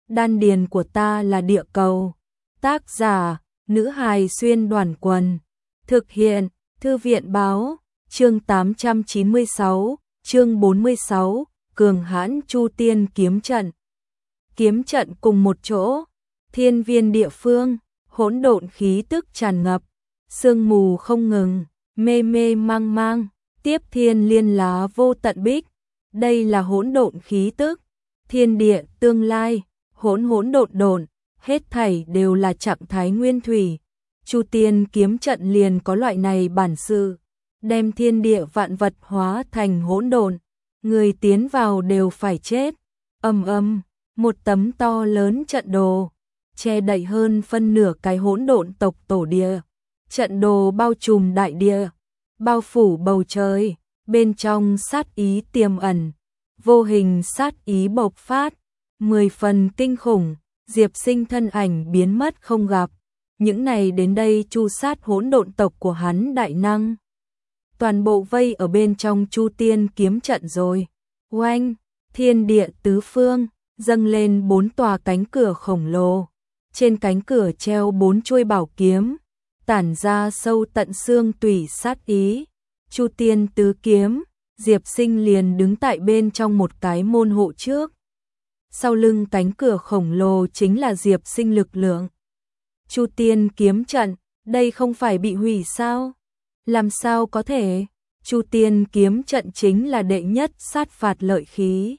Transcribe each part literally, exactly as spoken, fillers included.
đan điền của ta là địa cầu. Tác giả, nữ hài xuyên đoàn quần. Thực hiện, thư viện báo, chương tám trăm chín mươi sáu, chương bốn mươi sáu, cường hãn Chu Tiên kiếm trận. Kiếm trận cùng một chỗ, thiên viên địa phương, hỗn độn khí tức tràn ngập, sương mù không ngừng, mê mê mang mang, tiếp thiên liên lá vô tận bích. Đây là hỗn độn khí tức, thiên địa tương lai, hỗn hỗn độn độn, hết thảy đều là trạng thái nguyên thủy. Chu Tiên kiếm trận liền có loại này bản sự, đem thiên địa vạn vật hóa thành hỗn độn, người tiến vào đều phải chết. Ầm ầm, một tấm to lớn trận đồ, che đậy hơn phân nửa cái hỗn độn tộc tổ địa. Trận đồ bao trùm đại địa, bao phủ bầu trời, bên trong sát ý tiềm ẩn, vô hình sát ý bộc phát, mười phần kinh khủng. Diệp Sinh thân ảnh biến mất không gặp, những này đến đây chu sát hỗn độn tộc của hắn đại năng, toàn bộ vây ở bên trong Chu Tiên kiếm trận rồi. Oanh, thiên địa tứ phương, dâng lên bốn tòa cánh cửa khổng lồ, trên cánh cửa treo bốn chuôi bảo kiếm, tản ra sâu tận xương tủy sát ý. Chu Tiên tứ kiếm, Diệp Sinh liền đứng tại bên trong một cái môn hộ trước. Sau lưng cánh cửa khổng lồ chính là Diệp Sinh lực lượng. Chu Tiên kiếm trận, đây không phải bị hủy sao? Làm sao có thể? Chu Tiên kiếm trận chính là đệ nhất sát phạt lợi khí.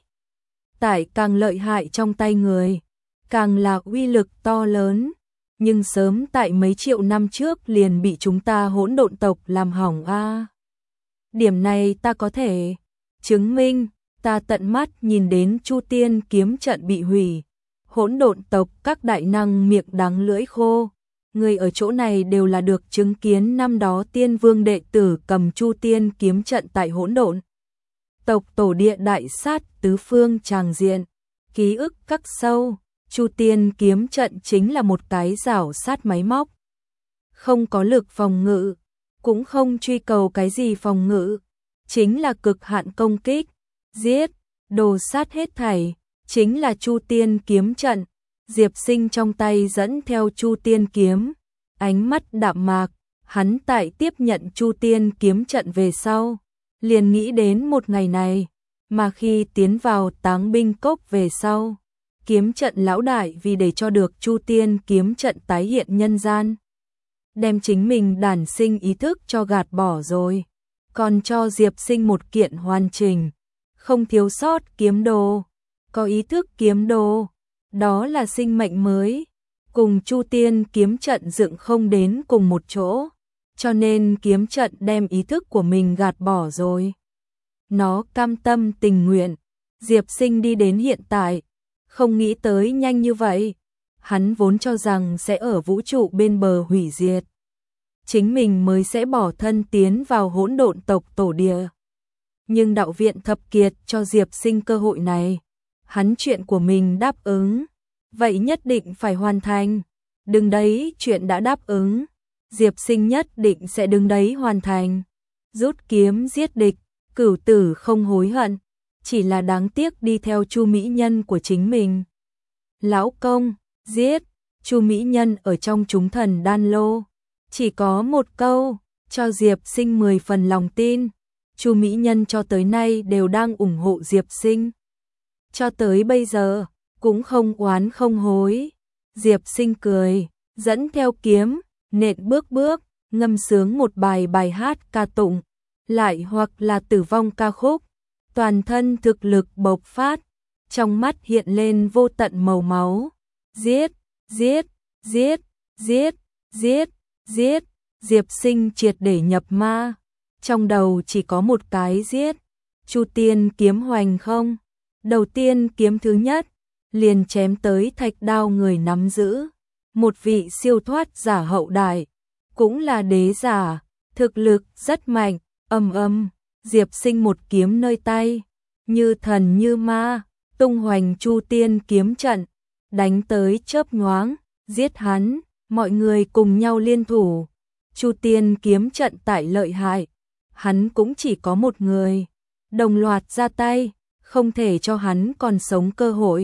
Tại càng lợi hại trong tay người, càng là uy lực to lớn. Nhưng sớm tại mấy triệu năm trước liền bị chúng ta hỗn độn tộc làm hỏng a. À. Điểm này ta có thể chứng minh. Ta tận mắt nhìn đến Chu Tiên kiếm trận bị hủy, hỗn độn tộc các đại năng miệng đắng lưỡi khô. Người ở chỗ này đều là được chứng kiến năm đó Tiên Vương đệ tử cầm Chu Tiên kiếm trận tại hỗn độn tộc tổ địa đại sát tứ phương tràng diện, ký ức khắc sâu. Chu Tiên kiếm trận chính là một cái rảo sát máy móc, không có lực phòng ngự, cũng không truy cầu cái gì phòng ngự, chính là cực hạn công kích. Giết, đồ sát hết thảy, chính là Chu Tiên kiếm trận. Diệp Sinh trong tay dẫn theo Chu Tiên kiếm, ánh mắt đạm mạc, hắn tại tiếp nhận Chu Tiên kiếm trận về sau, liền nghĩ đến một ngày này, mà khi tiến vào Táng Binh Cốc về sau, kiếm trận lão đại vì để cho được Chu Tiên kiếm trận tái hiện nhân gian, đem chính mình đản sinh ý thức cho gạt bỏ rồi, còn cho Diệp Sinh một kiện hoàn chỉnh, không thiếu sót kiếm đồ, có ý thức kiếm đồ, đó là sinh mệnh mới, cùng Chu Tiên kiếm trận dựng không đến cùng một chỗ, cho nên kiếm trận đem ý thức của mình gạt bỏ rồi. Nó cam tâm tình nguyện, Diệp Sinh đi đến hiện tại, không nghĩ tới nhanh như vậy, hắn vốn cho rằng sẽ ở vũ trụ bên bờ hủy diệt, chính mình mới sẽ bỏ thân tiến vào hỗn độn tộc tổ địa. Nhưng đạo viện thập kiệt cho Diệp Sinh cơ hội này, hắn chuyện của mình đáp ứng, vậy nhất định phải hoàn thành. Đừng đấy, chuyện đã đáp ứng, Diệp Sinh nhất định sẽ đứng đấy hoàn thành. Rút kiếm giết địch, cửu tử không hối hận, chỉ là đáng tiếc đi theo Chu mỹ nhân của chính mình. Lão công, giết, Chu mỹ nhân ở trong chúng thần đan lô, chỉ có một câu, cho Diệp Sinh mười phần lòng tin. Chu mỹ nhân cho tới nay đều đang ủng hộ Diệp Sinh, cho tới bây giờ cũng không oán không hối. Diệp Sinh cười, dẫn theo kiếm, nện bước bước, ngâm sướng một bài bài hát ca tụng, lại hoặc là tử vong ca khúc, toàn thân thực lực bộc phát, trong mắt hiện lên vô tận màu máu. Giết, giết, giết, giết, giết, giết. Diệp Sinh triệt để nhập ma, trong đầu chỉ có một cái giết. Chu Tiên kiếm hoành không, đầu tiên kiếm thứ nhất liền chém tới thạch đao người nắm giữ, một vị siêu thoát giả hậu đại, cũng là đế giả, thực lực rất mạnh. Ầm ầm, Diệp Sinh một kiếm nơi tay, như thần như ma, tung hoành Chu Tiên kiếm trận, đánh tới chớp nhoáng, giết hắn. Mọi người cùng nhau liên thủ, Chu Tiên kiếm trận tại lợi hại, hắn cũng chỉ có một người, đồng loạt ra tay, không thể cho hắn còn sống cơ hội.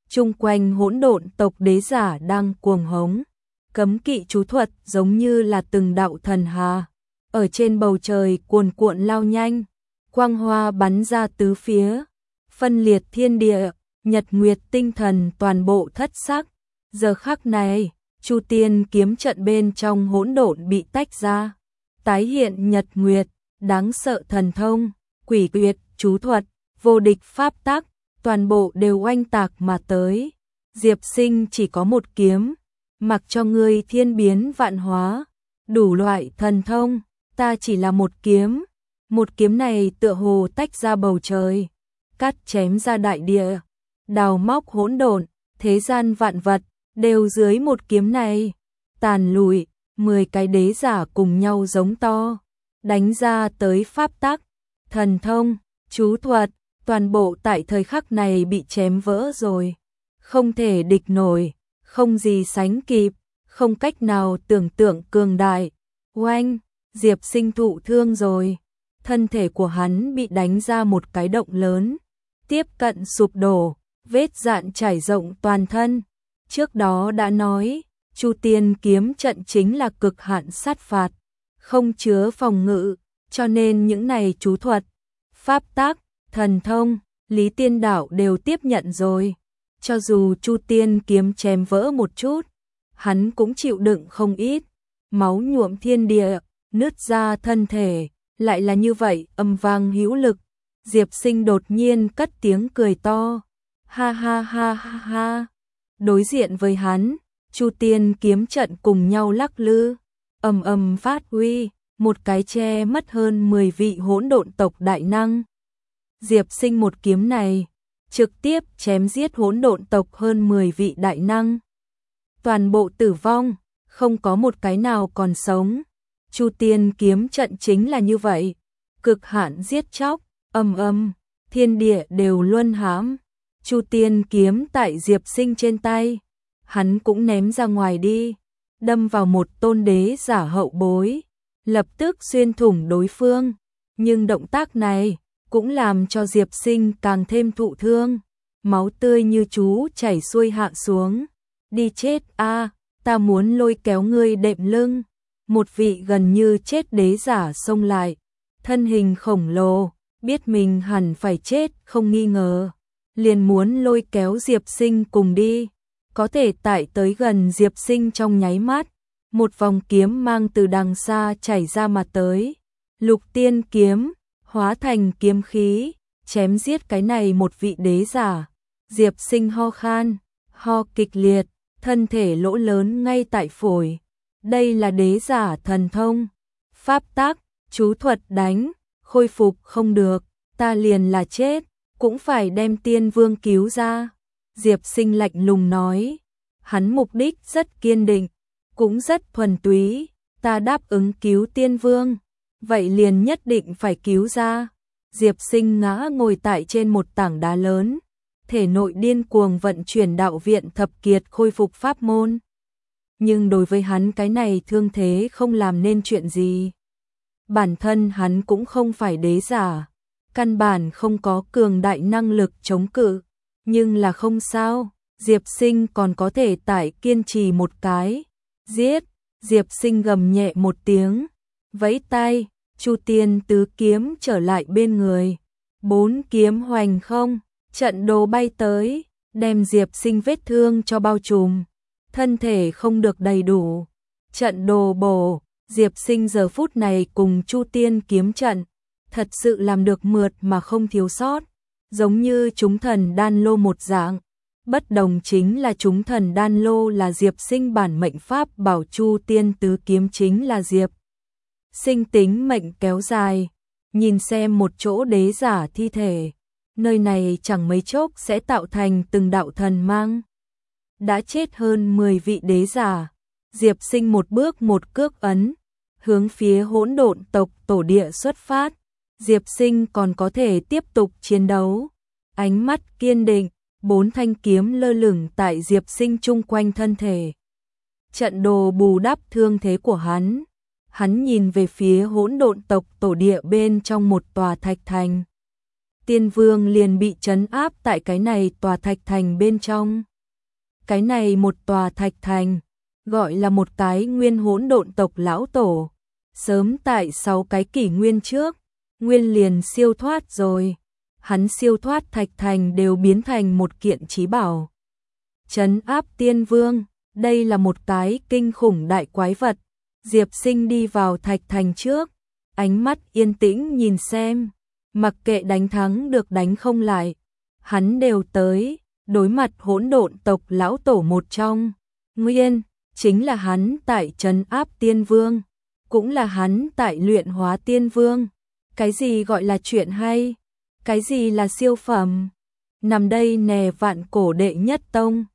chung quanh hỗn độn tộc đế giả đang cuồng hống. Cấm kỵ chú thuật giống như là từng đạo thần hà, ở trên bầu trời cuồn cuộn lao nhanh, quang hoa bắn ra tứ phía, phân liệt thiên địa, nhật nguyệt tinh thần toàn bộ thất sắc. Giờ khắc này, Chu Tiên kiếm trận bên trong hỗn độn bị tách ra, tái hiện nhật nguyệt, đáng sợ thần thông, quỷ quyệt, chú thuật, vô địch pháp tắc, toàn bộ đều oanh tạc mà tới. Diệp Sinh chỉ có một kiếm, mặc cho ngươi thiên biến vạn hóa, đủ loại thần thông, ta chỉ là một kiếm. Một kiếm này tựa hồ tách ra bầu trời, cắt chém ra đại địa, đào móc hỗn độn, thế gian vạn vật đều dưới một kiếm này tàn lùi. Mười cái đế giả cùng nhau giống to, đánh ra tới pháp tắc, thần thông, chú thuật, toàn bộ tại thời khắc này bị chém vỡ rồi, không thể địch nổi, không gì sánh kịp, không cách nào tưởng tượng cường đại. Oanh, Diệp Sinh thụ thương rồi, thân thể của hắn bị đánh ra một cái động lớn, tiếp cận sụp đổ, vết dạn trải rộng toàn thân. Trước đó đã nói, Chu Tiên kiếm trận chính là cực hạn sát phạt, không chứa phòng ngự, cho nên những này chú thuật, pháp tắc, thần thông, Lý Tiên Đạo đều tiếp nhận rồi. Cho dù Chu Tiên kiếm chém vỡ một chút, hắn cũng chịu đựng không ít, máu nhuộm thiên địa, nứt ra thân thể, lại là như vậy, âm vang hữu lực. Diệp Sinh đột nhiên cất tiếng cười to, ha ha ha ha ha. Đối diện với hắn, Chu Tiên kiếm trận cùng nhau lắc lư, ầm ầm phát huy, một cái che mất hơn mười vị hỗn độn tộc đại năng. Diệp Sinh một kiếm này, trực tiếp chém giết hỗn độn tộc hơn mười vị đại năng. Toàn bộ tử vong, không có một cái nào còn sống. Chu Tiên kiếm trận chính là như vậy, cực hạn giết chóc, ầm ầm, thiên địa đều luân hãm. Chu Tiên kiếm tại Diệp Sinh trên tay, hắn cũng ném ra ngoài đi, đâm vào một tôn đế giả hậu bối, lập tức xuyên thủng đối phương. Nhưng động tác này cũng làm cho Diệp Sinh càng thêm thụ thương, máu tươi như chú chảy xuôi hạ xuống. Đi chết a, ta muốn lôi kéo ngươi đệm lưng. Một vị gần như chết đế giả xông lại, thân hình khổng lồ, biết mình hẳn phải chết không nghi ngờ, liền muốn lôi kéo Diệp Sinh cùng đi. Có thể tại tới gần Diệp Sinh trong nháy mắt, một vòng kiếm mang từ đằng xa chảy ra mà tới. Lục Tiên kiếm, hóa thành kiếm khí, chém giết cái này một vị đế giả. Diệp Sinh ho khan, ho kịch liệt, thân thể lỗ lớn ngay tại phổi. Đây là đế giả thần thông, pháp tắc, chú thuật đánh, khôi phục không được, ta liền là chết, cũng phải đem Tiên Vương cứu ra. Diệp Sinh lạnh lùng nói, hắn mục đích rất kiên định, cũng rất thuần túy, ta đáp ứng cứu Tiên Vương, vậy liền nhất định phải cứu ra. Diệp Sinh ngã ngồi tại trên một tảng đá lớn, thể nội điên cuồng vận chuyển đạo viện thập kiệt khôi phục pháp môn. Nhưng đối với hắn cái này thương thế không làm nên chuyện gì. Bản thân hắn cũng không phải đế giả, căn bản không có cường đại năng lực chống cự, nhưng là không sao, Diệp Sinh còn có thể tải kiên trì một cái. Giết, Diệp Sinh gầm nhẹ một tiếng, vẫy tay, Chu Tiên tứ kiếm trở lại bên người. Bốn kiếm hoành không, trận đồ bay tới, đem Diệp Sinh vết thương cho bao trùm. Thân thể không được đầy đủ, trận đồ bổ, Diệp Sinh giờ phút này cùng Chu Tiên kiếm trận, thật sự làm được mượt mà không thiếu sót, giống như chúng thần đan lô một dạng. Bất đồng chính là chúng thần đan lô là Diệp Sinh bản mệnh pháp bảo, Chu Tiên tứ kiếm chính là Diệp Sinh tính mệnh kéo dài. Nhìn xem một chỗ đế giả thi thể, nơi này chẳng mấy chốc sẽ tạo thành từng đạo thần mang. Đã chết hơn mười vị đế giả, Diệp Sinh một bước một cước ấn, hướng phía hỗn độn tộc tổ địa xuất phát. Diệp Sinh còn có thể tiếp tục chiến đấu, ánh mắt kiên định, bốn thanh kiếm lơ lửng tại Diệp Sinh chung quanh thân thể. Trận đồ bù đắp thương thế của hắn, hắn nhìn về phía hỗn độn tộc tổ địa bên trong một tòa thạch thành. Tiên Vương liền bị trấn áp tại cái này tòa thạch thành bên trong. Cái này một tòa thạch thành, gọi là một cái nguyên hỗn độn tộc lão tổ. Sớm tại sáu cái kỷ nguyên trước, nguyên liền siêu thoát rồi. Hắn siêu thoát thạch thành đều biến thành một kiện chí bảo. Trấn áp Tiên Vương, đây là một cái kinh khủng đại quái vật. Diệp Sinh đi vào thạch thành trước, ánh mắt yên tĩnh nhìn xem, mặc kệ đánh thắng được đánh không lại, hắn đều tới, đối mặt hỗn độn tộc lão tổ một trong. Nguyên, chính là hắn tại trấn áp Tiên Vương, cũng là hắn tại luyện hóa Tiên Vương. Cái gì gọi là chuyện hay? Cái gì là siêu phẩm? Nằm đây nè vạn cổ đệ nhất tông.